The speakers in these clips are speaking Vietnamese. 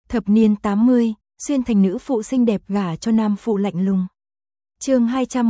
Thập niên 80, xuyên thành nữ phụ xinh đẹp gả cho nam phụ lạnh lùng. Chương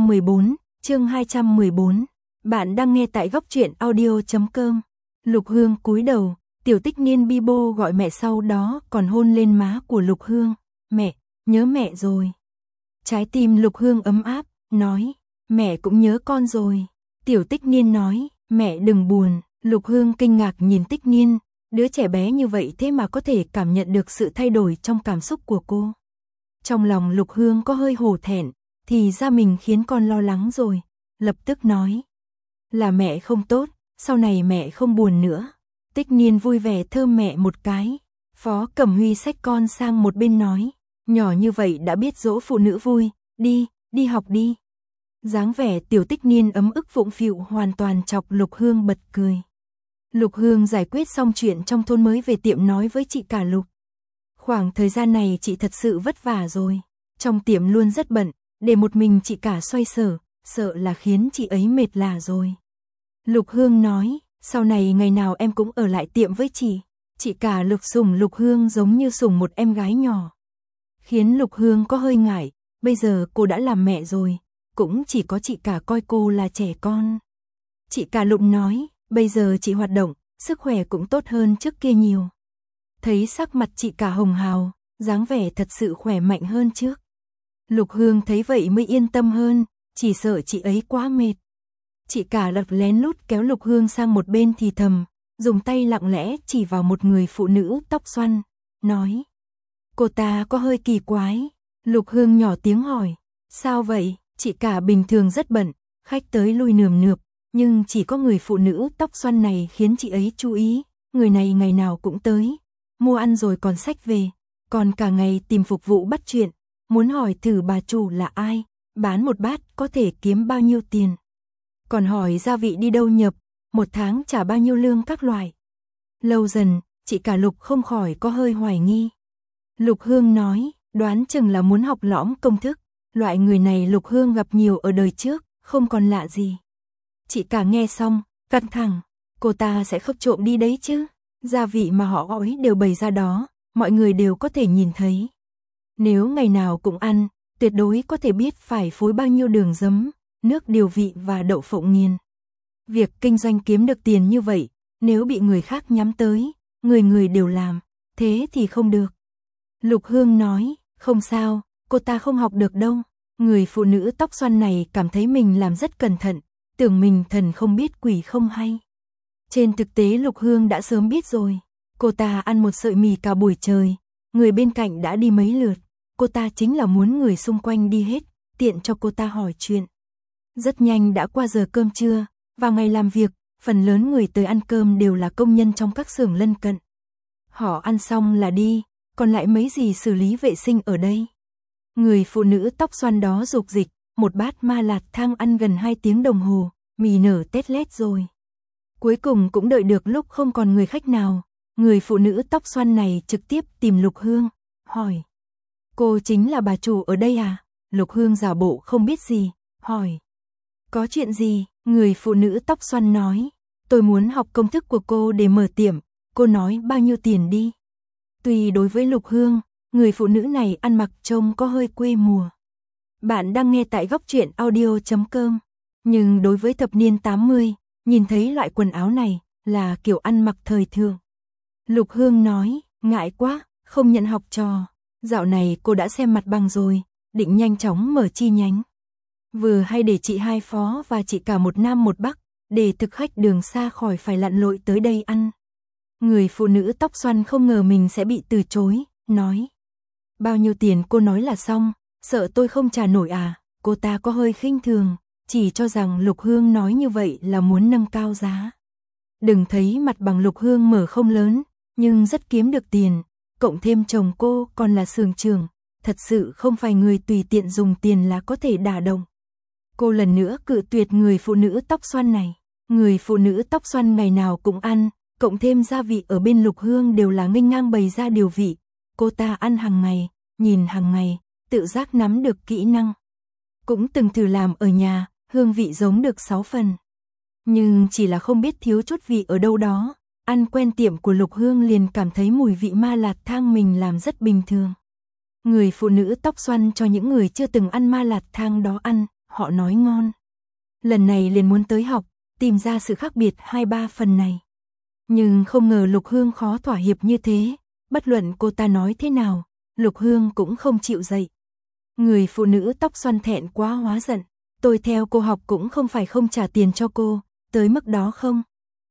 214. Bạn đang nghe tại góc truyện audio.com. Lục Hương cúi đầu, Tiểu Tích Niên bi bô gọi mẹ, sau đó còn hôn lên má của Lục Hương. Mẹ, nhớ mẹ rồi. Trái tim Lục Hương ấm áp, nói, mẹ cũng nhớ con rồi. Tiểu Tích Niên nói, mẹ đừng buồn. Lục Hương kinh ngạc nhìn Tích Niên, đứa trẻ bé như vậy thế mà có thể cảm nhận được sự thay đổi trong cảm xúc của cô. Trong lòng Lục Hương có hơi hổ thẹn, thì ra mình khiến con lo lắng rồi, lập tức nói, là mẹ không tốt, sau này mẹ không buồn nữa. Tích Niên vui vẻ thơm mẹ một cái. Phó Cẩm Huy xách con sang một bên nói, nhỏ như vậy đã biết dỗ phụ nữ vui, đi học đi. Dáng vẻ Tiểu Tích Niên ấm ức phụng phịu hoàn toàn chọc Lục Hương bật cười. Lục Hương giải quyết xong chuyện trong thôn mới về tiệm nói với chị cả Lục. Khoảng thời gian này chị thật sự vất vả rồi, trong tiệm luôn rất bận, để một mình chị cả xoay sở, sợ là khiến chị ấy mệt lả rồi. Lục Hương nói, sau này ngày nào em cũng ở lại tiệm với chị. Chị cả Lục sủng Lục Hương giống như sủng một em gái nhỏ. Khiến Lục Hương có hơi ngại, bây giờ cô đã làm mẹ rồi, cũng chỉ có chị cả coi cô là trẻ con. Chị cả Lục nói, bây giờ chị hoạt động, sức khỏe cũng tốt hơn trước kia nhiều. Thấy sắc mặt chị cả hồng hào, dáng vẻ thật sự khỏe mạnh hơn trước. Lục Hương thấy vậy mới yên tâm hơn, chỉ sợ chị ấy quá mệt. Chị cả Lục lén lút kéo Lục Hương sang một bên thì thầm, dùng tay lặng lẽ chỉ vào một người phụ nữ tóc xoăn, nói, cô ta có hơi kỳ quái. Lục Hương nhỏ tiếng hỏi, sao vậy? Chị cả bình thường rất bận, khách tới lui nườm nượp, nhưng chỉ có người phụ nữ tóc xoăn này khiến chị ấy chú ý. Người này ngày nào cũng tới, mua ăn rồi còn xách về, còn cả ngày tìm phục vụ bắt chuyện, muốn hỏi thử bà chủ là ai, bán một bát có thể kiếm bao nhiêu tiền, còn hỏi gia vị đi đâu nhập, một tháng trả bao nhiêu lương các loại. Lâu dần, chị cả Lục không khỏi có hơi hoài nghi. Lục Hương nói, đoán chừng là muốn học lõm công thức, loại người này Lục Hương gặp nhiều ở đời trước, không còn lạ gì. Chị cả nghe xong, căng thẳng, cô ta sẽ không trộm đi đấy chứ, gia vị mà họ gói đều bày ra đó, mọi người đều có thể nhìn thấy. Nếu ngày nào cũng ăn, tuyệt đối có thể biết phải phối bao nhiêu đường giấm, nước điều vị và đậu phộng nghiền. Việc kinh doanh kiếm được tiền như vậy, nếu bị người khác nhắm tới, người người đều làm, thế thì không được. Lục Hương nói, không sao, cô ta không học được đâu. Người phụ nữ tóc xoăn này cảm thấy mình làm rất cẩn thận, tưởng mình thần không biết quỷ không hay. Trên thực tế Lục Hương đã sớm biết rồi. Cô ta ăn một sợi mì cả buổi trời, người bên cạnh đã đi mấy lượt. Cô ta chính là muốn người xung quanh đi hết, tiện cho cô ta hỏi chuyện. Rất nhanh đã qua giờ cơm trưa, vào ngày làm việc, phần lớn người tới ăn cơm đều là công nhân trong các xưởng lân cận. Họ ăn xong là đi, còn lại mấy gì xử lý vệ sinh ở đây. Người phụ nữ tóc xoăn đó dục dịch, một bát ma lạt thang ăn gần 2 tiếng đồng hồ, mì nở tét lét rồi. Cuối cùng cũng đợi được lúc không còn người khách nào, người phụ nữ tóc xoăn này trực tiếp tìm Lục Hương, hỏi, cô chính là bà chủ ở đây à? Lục Hương giả bộ không biết gì, hỏi, có chuyện gì? Người phụ nữ tóc xoăn nói, tôi muốn học công thức của cô để mở tiệm, cô nói bao nhiêu tiền đi. Tuy đối với Lục Hương, người phụ nữ này ăn mặc trông có hơi quê mùa. Bạn đang nghe tại góc truyện audio.com, nhưng đối với thập niên 80, nhìn thấy loại quần áo này là kiểu ăn mặc thời thượng. Lục Hương nói, ngại quá, không nhận học trò. Dạo này cô đã xem mặt bằng rồi, định nhanh chóng mở chi nhánh. Vừa hay để chị hai Phó và chị cả một Nam một Bắc, để thực khách đường xa khỏi phải lặn lội tới đây ăn. Người phụ nữ tóc xoăn không ngờ mình sẽ bị từ chối, nói, bao nhiêu tiền cô nói là xong, sợ tôi không trả nổi à? Cô ta có hơi khinh thường, chỉ cho rằng Lục Hương nói như vậy là muốn nâng cao giá. Đừng thấy mặt bằng Lục Hương mở không lớn, nhưng rất kiếm được tiền, cộng thêm chồng cô còn là xưởng trưởng, thật sự không phải người tùy tiện dùng tiền là có thể đả động. Cô lần nữa cự tuyệt người phụ nữ tóc xoăn này. Người phụ nữ tóc xoăn ngày nào cũng ăn, cộng thêm gia vị ở bên Lục Hương đều là nghênh ngang bày ra điều vị. Cô ta ăn hàng ngày, nhìn hàng ngày, tự giác nắm được kỹ năng. Cũng từng thử làm ở nhà, hương vị giống được 6 phần. Nhưng chỉ là không biết thiếu chút vị ở đâu đó, ăn quen tiệm của Lục Hương liền cảm thấy mùi vị ma lạt thang mình làm rất bình thường. Người phụ nữ tóc xoăn cho những người chưa từng ăn ma lạt thang đó ăn, họ nói ngon. Lần này liền muốn tới học, tìm ra sự khác biệt 2-3 phần này. Nhưng không ngờ Lục Hương khó thỏa hiệp như thế, bất luận cô ta nói thế nào, Lục Hương cũng không chịu dậy. Người phụ nữ tóc xoăn thẹn quá hóa giận, tôi theo cô học cũng không phải không trả tiền cho cô, tới mức đó không?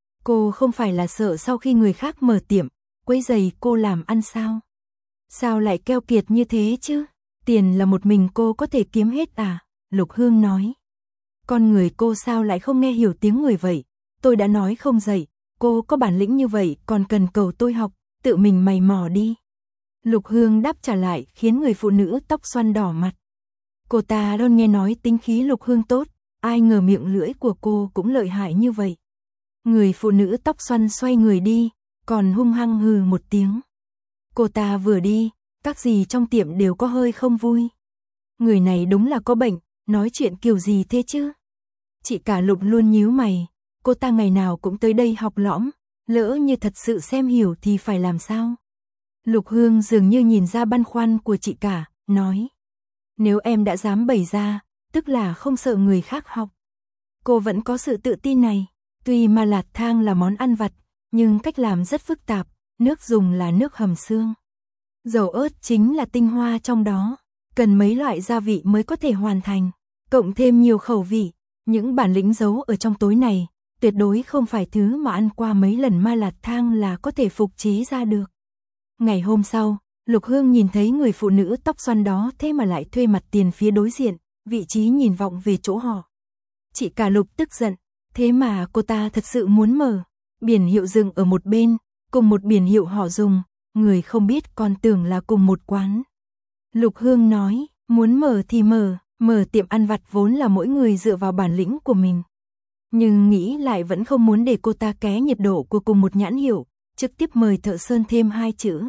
Cô không phải là sợ sau khi người khác mở tiệm, quấy rầy cô làm ăn sao? Sao lại keo kiệt như thế chứ? Tiền là một mình cô có thể kiếm hết à? Lục Hương nói. Con người cô sao lại không nghe hiểu tiếng người vậy? Tôi đã nói không dạy, cô có bản lĩnh như vậy còn cần cầu tôi học, tự mình mày mò đi. Lục Hương đáp trả lại khiến người phụ nữ tóc xoăn đỏ mặt. Cô ta luôn nghe nói tính khí Lục Hương tốt, ai ngờ miệng lưỡi của cô cũng lợi hại như vậy. Người phụ nữ tóc xoăn xoay người đi, còn hung hăng hừ một tiếng. Cô ta vừa đi, các dì trong tiệm đều có hơi không vui. Người này đúng là có bệnh, nói chuyện kiểu gì thế chứ? Chị cả Lục luôn nhíu mày, cô ta ngày nào cũng tới đây học lõm, lỡ như thật sự xem hiểu thì phải làm sao? Lục Hương dường như nhìn ra băn khoăn của chị cả, nói. Nếu em đã dám bày ra, tức là không sợ người khác học. Cô vẫn có sự tự tin này, tuy ma lạt thang là món ăn vặt, nhưng cách làm rất phức tạp, nước dùng là nước hầm xương. Dầu ớt chính là tinh hoa trong đó, cần mấy loại gia vị mới có thể hoàn thành, cộng thêm nhiều khẩu vị, những bản lĩnh giấu ở trong tối này, tuyệt đối không phải thứ mà ăn qua mấy lần ma lạt thang là có thể phục chế ra được. Ngày hôm sau, Lục Hương nhìn thấy người phụ nữ tóc xoăn đó thế mà lại thuê mặt tiền phía đối diện, vị trí nhìn vọng về chỗ họ. Chị cả Lục tức giận, thế mà cô ta thật sự muốn mở, biển hiệu dừng ở một bên, cùng một biển hiệu họ dùng, người không biết còn tưởng là cùng một quán. Lục Hương nói, muốn mở thì mở tiệm ăn vặt vốn là mỗi người dựa vào bản lĩnh của mình. Nhưng nghĩ lại vẫn không muốn để cô ta ké nhiệt độ của cùng một nhãn hiệu, trực tiếp mời thợ sơn thêm 2 chữ.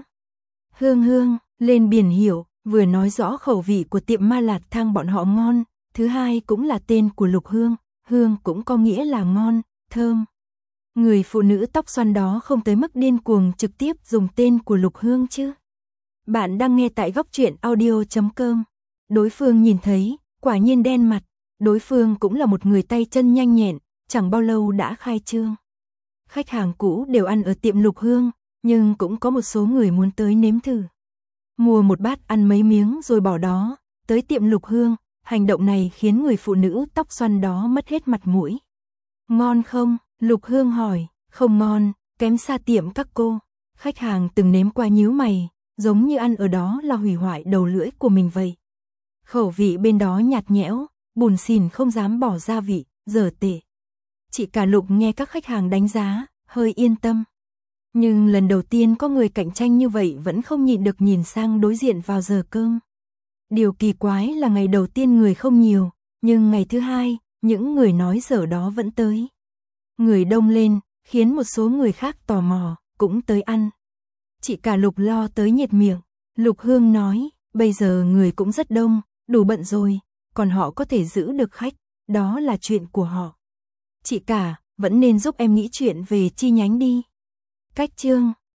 Hương lên biển hiệu, vừa nói rõ khẩu vị của tiệm ma lạt thang bọn họ ngon, thứ hai cũng là tên của Lục Hương, hương cũng có nghĩa là ngon, thơm. Người phụ nữ tóc xoăn đó không tới mức điên cuồng trực tiếp dùng tên của Lục Hương chứ. Bạn đang nghe tại góc truyện audio.com. Đối phương nhìn thấy, quả nhiên đen mặt, đối phương cũng là một người tay chân nhanh nhẹn, chẳng bao lâu đã khai trương. Khách hàng cũ đều ăn ở tiệm Lục Hương, nhưng cũng có một số người muốn tới nếm thử. Mua một bát ăn mấy miếng rồi bỏ đó, tới tiệm Lục Hương, hành động này khiến người phụ nữ tóc xoăn đó mất hết mặt mũi. Ngon không? Lục Hương hỏi, không ngon, kém xa tiệm các cô. Khách hàng từng nếm qua nhíu mày, giống như ăn ở đó là hủy hoại đầu lưỡi của mình vậy. Khẩu vị bên đó nhạt nhẽo, bùn xỉn không dám bỏ gia vị, dở tệ. Chị cả Lục nghe các khách hàng đánh giá, hơi yên tâm. Nhưng lần đầu tiên có người cạnh tranh như vậy vẫn không nhịn được nhìn sang đối diện vào giờ cơm. Điều kỳ quái là ngày đầu tiên người không nhiều, nhưng ngày thứ hai, những người nói dở đó vẫn tới. Người đông lên, khiến một số người khác tò mò, cũng tới ăn. Chị cả Lục lo tới nhiệt miệng. Lục Hương nói, bây giờ người cũng rất đông, đủ bận rồi, còn họ có thể giữ được khách, đó là chuyện của họ. Chị cả, vẫn nên giúp em nghĩ chuyện về chi nhánh đi. Cách chương